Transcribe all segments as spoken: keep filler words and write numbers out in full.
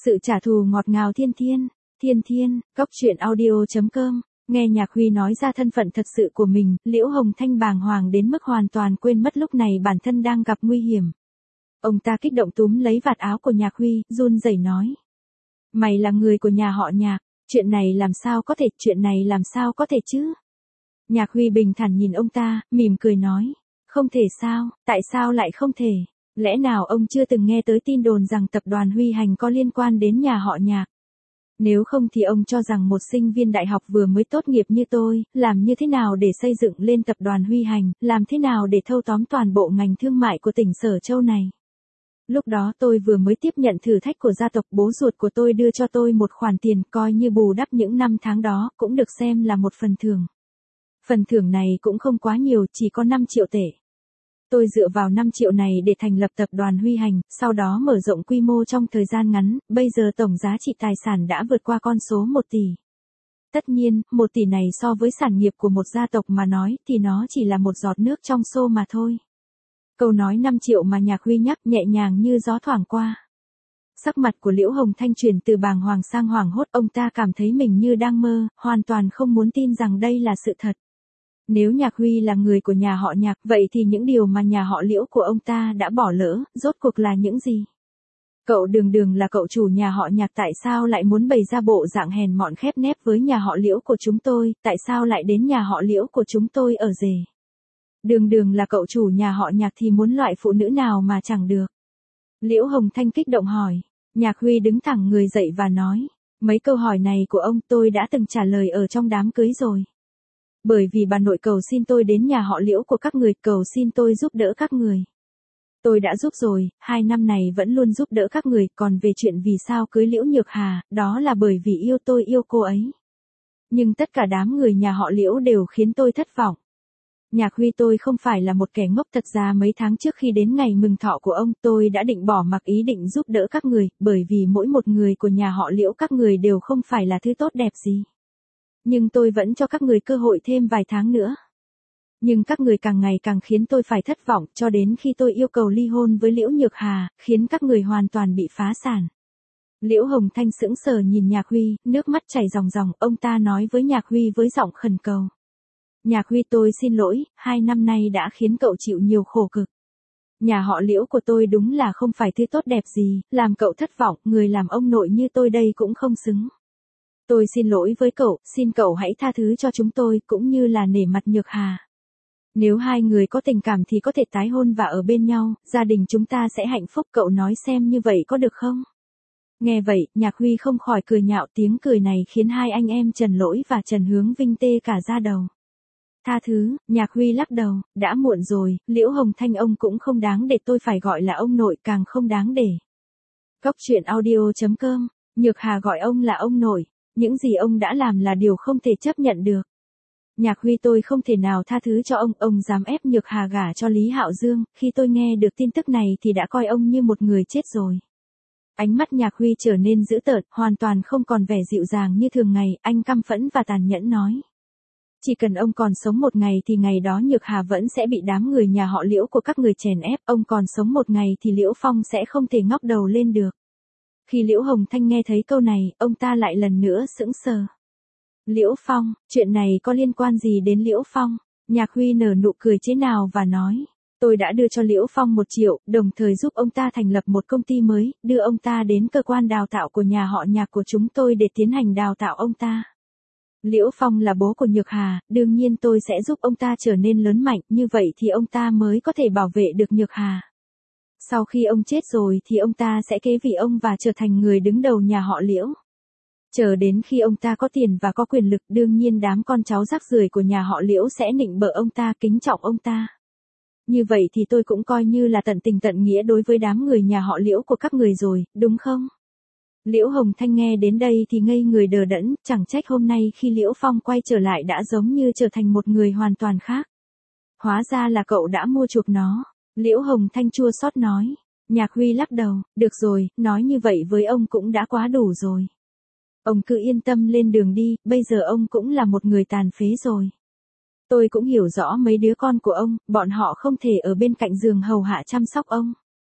Sự trả thù ngọt ngào thiên thiên, thiên thiên, cốc truyện audio.com, nghe Nhạc Huy nói ra thân phận thật sự của mình, Liễu Hồng Thanh bàng hoàng đến mức hoàn toàn quên mất lúc này bản thân đang gặp nguy hiểm. Ông ta kích động túm lấy vạt áo của Nhạc Huy, run rẩy nói. Mày là người của nhà họ Nhạc, chuyện này làm sao có thể, chuyện này làm sao có thể chứ? Nhạc Huy bình thản nhìn ông ta, mỉm cười nói. Không thể sao, tại sao lại không thể? Lẽ nào ông chưa từng nghe tới tin đồn rằng tập đoàn Huy Hành có liên quan đến nhà họ Nhạc? Nếu không thì ông cho rằng một sinh viên đại học vừa mới tốt nghiệp như tôi, làm như thế nào để xây dựng lên tập đoàn Huy Hành, làm thế nào để thâu tóm toàn bộ ngành thương mại của tỉnh Sở Châu này? Lúc đó tôi vừa mới tiếp nhận thử thách của gia tộc, bố ruột của tôi đưa cho tôi một khoản tiền coi như bù đắp những năm tháng đó, cũng được xem là một phần thưởng. Phần thưởng này cũng không quá nhiều, chỉ có năm triệu tệ. Tôi dựa vào năm triệu này để thành lập tập đoàn Huy Hành, sau đó mở rộng quy mô trong thời gian ngắn, bây giờ tổng giá trị tài sản đã vượt qua con số một tỷ. Tất nhiên, một tỷ này so với sản nghiệp của một gia tộc mà nói thì nó chỉ là một giọt nước trong xô mà thôi. Câu nói năm triệu mà Nhạc Huy nhắc nhẹ nhàng như gió thoảng qua. Sắc mặt của Liễu Hồng Thanh chuyển từ bàng hoàng sang hoảng hốt, ông ta cảm thấy mình như đang mơ, hoàn toàn không muốn tin rằng đây là sự thật. Nếu Nhạc Huy là người của nhà họ Nhạc, vậy thì những điều mà nhà họ Liễu của ông ta đã bỏ lỡ, rốt cuộc là những gì? Cậu Đường Đường là cậu chủ nhà họ Nhạc, tại sao lại muốn bày ra bộ dạng hèn mọn khép nép với nhà họ Liễu của chúng tôi, tại sao lại đến nhà họ Liễu của chúng tôi ở rể? Đường Đường là cậu chủ nhà họ Nhạc thì muốn loại phụ nữ nào mà chẳng được? Liễu Hồng Thanh kích động hỏi. Nhạc Huy đứng thẳng người dậy và nói, mấy câu hỏi này của ông tôi đã từng trả lời ở trong đám cưới rồi. Bởi vì bà nội cầu xin tôi đến nhà họ Liễu của các người, cầu xin tôi giúp đỡ các người. Tôi đã giúp rồi, hai năm này vẫn luôn giúp đỡ các người, còn về chuyện vì sao cưới Liễu Nhược Hà, đó là bởi vì yêu tôi yêu cô ấy. Nhưng tất cả đám người nhà họ Liễu đều khiến tôi thất vọng. Nhạc Huy, tôi không phải là một kẻ ngốc, thật ra mấy tháng trước khi đến ngày mừng thọ của ông, tôi đã định bỏ mặc ý định giúp đỡ các người, bởi vì mỗi một người của nhà họ Liễu các người đều không phải là thứ tốt đẹp gì. Nhưng tôi vẫn cho các người cơ hội thêm vài tháng nữa. Nhưng các người càng ngày càng khiến tôi phải thất vọng, cho đến khi tôi yêu cầu ly hôn với Liễu Nhược Hà, khiến các người hoàn toàn bị phá sản. Liễu Hồng Thanh sững sờ nhìn Nhạc Huy, nước mắt chảy ròng ròng, ông ta nói với Nhạc Huy với giọng khẩn cầu. Nhạc Huy, tôi xin lỗi, hai năm nay đã khiến cậu chịu nhiều khổ cực. Nhà họ Liễu của tôi đúng là không phải thứ tốt đẹp gì, làm cậu thất vọng, người làm ông nội như tôi đây cũng không xứng. Tôi xin lỗi với cậu, xin cậu hãy tha thứ cho chúng tôi, cũng như là nể mặt Nhược Hà. Nếu hai người có tình cảm thì có thể tái hôn và ở bên nhau, gia đình chúng ta sẽ hạnh phúc, cậu nói xem như vậy có được không? Nghe vậy, Nhạc Huy không khỏi cười nhạo, tiếng cười này khiến hai anh em Trần Lỗi và Trần Hướng Vinh tê cả da đầu. Tha thứ, Nhạc Huy lắc đầu, đã muộn rồi, Liễu Hồng Thanh ông cũng không đáng để tôi phải gọi là ông nội, càng không đáng để. Cốc truyện audio.com, Nhược Hà gọi ông là ông nội. Những gì ông đã làm là điều không thể chấp nhận được. Nhạc Huy, tôi không thể nào tha thứ cho ông, ông dám ép Nhược Hà gả cho Lý Hạo Dương, khi tôi nghe được tin tức này thì đã coi ông như một người chết rồi. Ánh mắt Nhạc Huy trở nên dữ tợn, hoàn toàn không còn vẻ dịu dàng như thường ngày, anh căm phẫn và tàn nhẫn nói. Chỉ cần ông còn sống một ngày thì ngày đó Nhược Hà vẫn sẽ bị đám người nhà họ Liễu của các người chèn ép, ông còn sống một ngày thì Liễu Phong sẽ không thể ngóc đầu lên được. Khi Liễu Hồng Thanh nghe thấy câu này, ông ta lại lần nữa sững sờ. Liễu Phong, chuyện này có liên quan gì đến Liễu Phong? Nhạc Huy nở nụ cười chế nhạo và nói. Tôi đã đưa cho Liễu Phong một triệu, đồng thời giúp ông ta thành lập một công ty mới, đưa ông ta đến cơ quan đào tạo của nhà họ Nhạc của chúng tôi để tiến hành đào tạo ông ta. Liễu Phong là bố của Nhược Hà, đương nhiên tôi sẽ giúp ông ta trở nên lớn mạnh, như vậy thì ông ta mới có thể bảo vệ được Nhược Hà. Sau khi ông chết rồi thì ông ta sẽ kế vị ông và trở thành người đứng đầu nhà họ Liễu. Chờ đến khi ông ta có tiền và có quyền lực, đương nhiên đám con cháu rác rưởi của nhà họ Liễu sẽ nịnh bợ ông ta, kính trọng ông ta. Như vậy thì tôi cũng coi như là tận tình tận nghĩa đối với đám người nhà họ Liễu của các người rồi, đúng không? Liễu Hồng Thanh nghe đến đây thì ngây người đờ đẫn, chẳng trách hôm nay khi Liễu Phong quay trở lại đã giống như trở thành một người hoàn toàn khác. Hóa ra là cậu đã mua chuộc nó. Liễu Hồng Thanh chua xót nói. Nhạc Huy lắc đầu, được rồi, nói như vậy với ông cũng đã quá đủ rồi. Ông cứ yên tâm lên đường đi, bây giờ ông cũng là một người tàn phế rồi. Tôi cũng hiểu rõ mấy đứa con của ông, bọn họ không thể ở bên cạnh giường hầu hạ chăm sóc ông.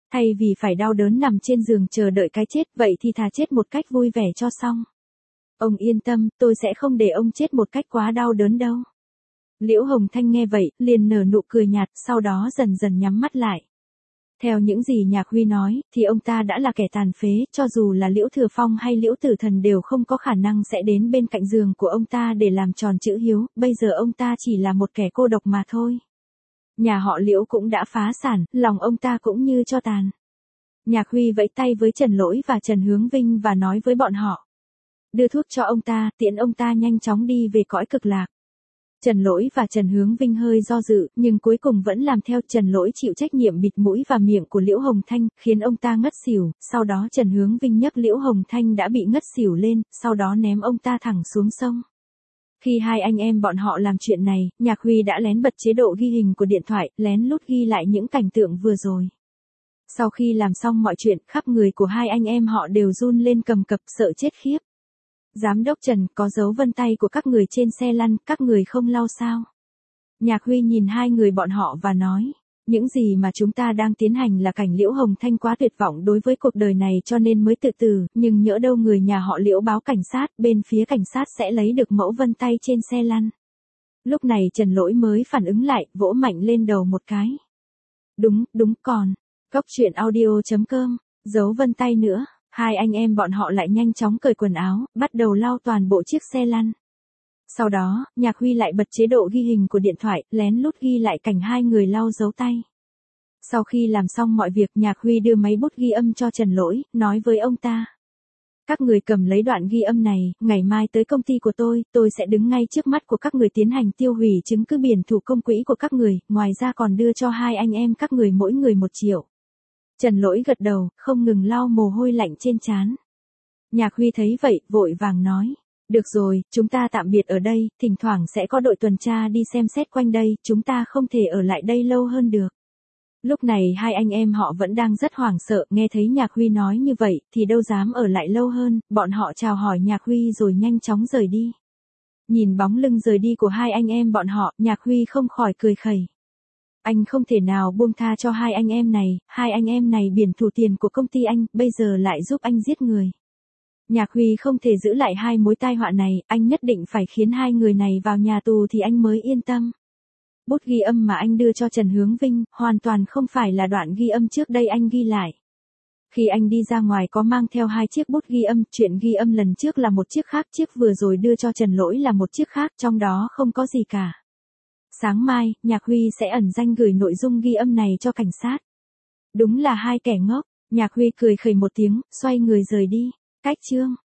Thay vì phải đau đớn nằm trên giường chờ đợi cái chết, vậy thì thà chết một cách vui vẻ cho xong. Ông yên tâm, tôi sẽ không để ông chết một cách quá đau đớn đâu. Liễu Hồng Thanh nghe vậy, liền nở nụ cười nhạt, sau đó dần dần nhắm mắt lại. Theo những gì Nhạc Huy nói, thì ông ta đã là kẻ tàn phế, cho dù là Liễu Thừa Phong hay Liễu Tử Thần đều không có khả năng sẽ đến bên cạnh giường của ông ta để làm tròn chữ hiếu, bây giờ ông ta chỉ là một kẻ cô độc mà thôi. Nhà họ Liễu cũng đã phá sản, lòng ông ta cũng như tro tàn. Nhạc Huy vẫy tay với Trần Lỗi và Trần Hướng Vinh và nói với bọn họ. Đưa thuốc cho ông ta, tiễn ông ta nhanh chóng đi về cõi cực lạc. Trần Lỗi và Trần Hướng Vinh hơi do dự, nhưng cuối cùng vẫn làm theo. Trần Lỗi chịu trách nhiệm bịt mũi và miệng của Liễu Hồng Thanh, khiến ông ta ngất xỉu, sau đó Trần Hướng Vinh nhấc Liễu Hồng Thanh đã bị ngất xỉu lên, sau đó ném ông ta thẳng xuống sông. Khi hai anh em bọn họ làm chuyện này, Nhạc Huy đã lén bật chế độ ghi hình của điện thoại, lén lút ghi lại những cảnh tượng vừa rồi. Sau khi làm xong mọi chuyện, khắp người của hai anh em họ đều run lên cầm cập, sợ chết khiếp. Giám đốc Trần, có dấu vân tay của các người trên xe lăn, các người không lau sao? Nhạc Huy nhìn hai người bọn họ và nói, những gì mà chúng ta đang tiến hành là cảnh Liễu Hồng Thanh quá tuyệt vọng đối với cuộc đời này cho nên mới tự tử, nhưng nhỡ đâu người nhà họ Liễu báo cảnh sát, bên phía cảnh sát sẽ lấy được mẫu vân tay trên xe lăn. Lúc này Trần Lỗi mới phản ứng lại, vỗ mạnh lên đầu một cái. Đúng, đúng còn, Cốc Truyện Audio chấm com, dấu vân tay nữa. Hai anh em bọn họ lại nhanh chóng cởi quần áo, bắt đầu lau toàn bộ chiếc xe lăn. Sau đó, Nhạc Huy lại bật chế độ ghi hình của điện thoại, lén lút ghi lại cảnh hai người lau dấu tay. Sau khi làm xong mọi việc, Nhạc Huy đưa máy bút ghi âm cho Trần Lỗi, nói với ông ta. Các người cầm lấy đoạn ghi âm này, ngày mai tới công ty của tôi, tôi sẽ đứng ngay trước mắt của các người tiến hành tiêu hủy chứng cứ biển thủ công quỹ của các người, ngoài ra còn đưa cho hai anh em các người mỗi người một triệu. Trần Lỗi gật đầu, không ngừng lau mồ hôi lạnh trên trán. Nhạc Huy thấy vậy, vội vàng nói. Được rồi, chúng ta tạm biệt ở đây, thỉnh thoảng sẽ có đội tuần tra đi xem xét quanh đây, chúng ta không thể ở lại đây lâu hơn được. Lúc này hai anh em họ vẫn đang rất hoảng sợ, nghe thấy Nhạc Huy nói như vậy, thì đâu dám ở lại lâu hơn, bọn họ chào hỏi Nhạc Huy rồi nhanh chóng rời đi. Nhìn bóng lưng rời đi của hai anh em bọn họ, Nhạc Huy không khỏi cười khẩy. Anh không thể nào buông tha cho hai anh em này, hai anh em này biển thủ tiền của công ty anh, bây giờ lại giúp anh giết người. Nhạc Huy không thể giữ lại hai mối tai họa này, anh nhất định phải khiến hai người này vào nhà tù thì anh mới yên tâm. Bút ghi âm mà anh đưa cho Trần Hướng Vinh, hoàn toàn không phải là đoạn ghi âm trước đây anh ghi lại. Khi anh đi ra ngoài có mang theo hai chiếc bút ghi âm, chuyện ghi âm lần trước là một chiếc khác, chiếc vừa rồi đưa cho Trần Lỗi là một chiếc khác, trong đó không có gì cả. Sáng mai, Nhạc Huy sẽ ẩn danh gửi nội dung ghi âm này cho cảnh sát. Đúng là hai kẻ ngốc, Nhạc Huy cười khẩy một tiếng, xoay người rời đi. Cách chương